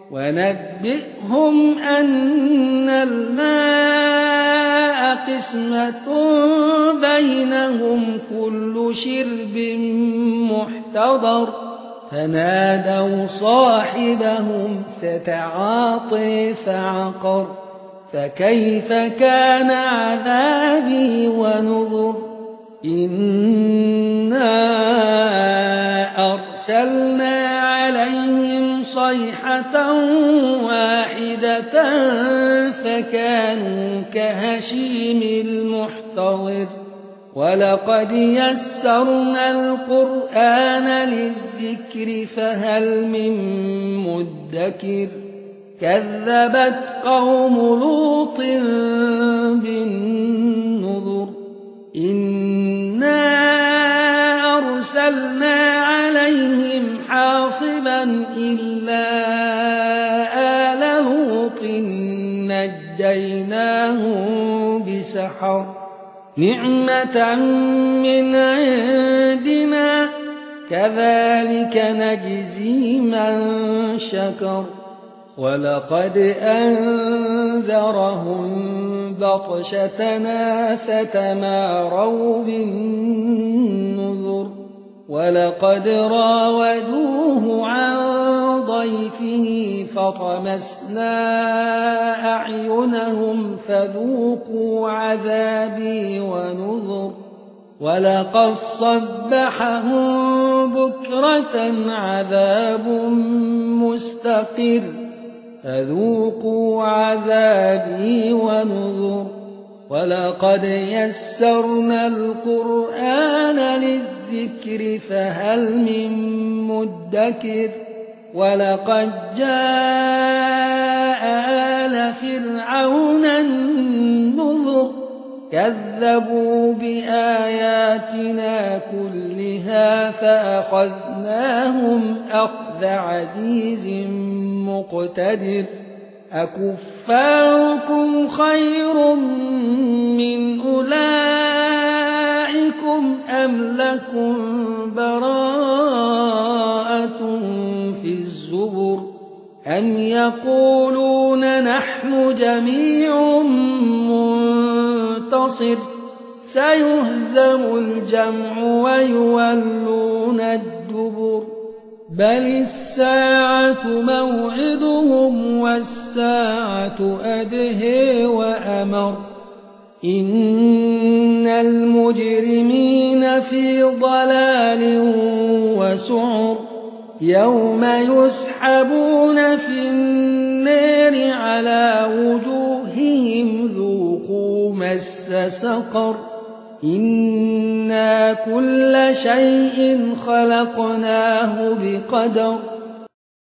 ونبئهم أن الماء قسمة بينهم كل شرب محتضر فنادوا صاحبهم فتعاطي فعقر فكيف كان عذابي ونذر إنا أرسلنا عليهم صيحة واحدة فكانوا كهشيم المحتضر ولقد يسرنا القرآن للذكر فهل من مدكر كذبت قوم لوط بالنذر إنا أرسلنا عليهم حاصبا إلا آل لوط نجيناهم بسحر نعمة من عندنا كذلك نجزي من شكر ولقد أنذرهم بطشتنا فتماروا بالنذر ولقد راودوه عن ضيفه فطمسنا أعينهم فذوقوا عذابي ونذر ولقد صبحهم بكرة عذاب مستقر فذوقوا عذابي ونذر ولقد يسرنا القرآن للذكر فهل من مدكر ولقد جاء آل فرعون النذر كذبوا بآياتنا كلها فأخذناهم أخذ عزيز مقتدر أكفاركم خير من أولئكم أم لكم براءة في الزبر أم يقولون نحن جميع منتصر سيهزم الجمع ويولون الدبر بل الساعة موعدهم والساعة أدهى وأمر إن المجرمين في ضلال وسعر يوم يسحبون في النار على وجوههم ذوقوا مس سقر إنا كل شيء خلقناه بقدر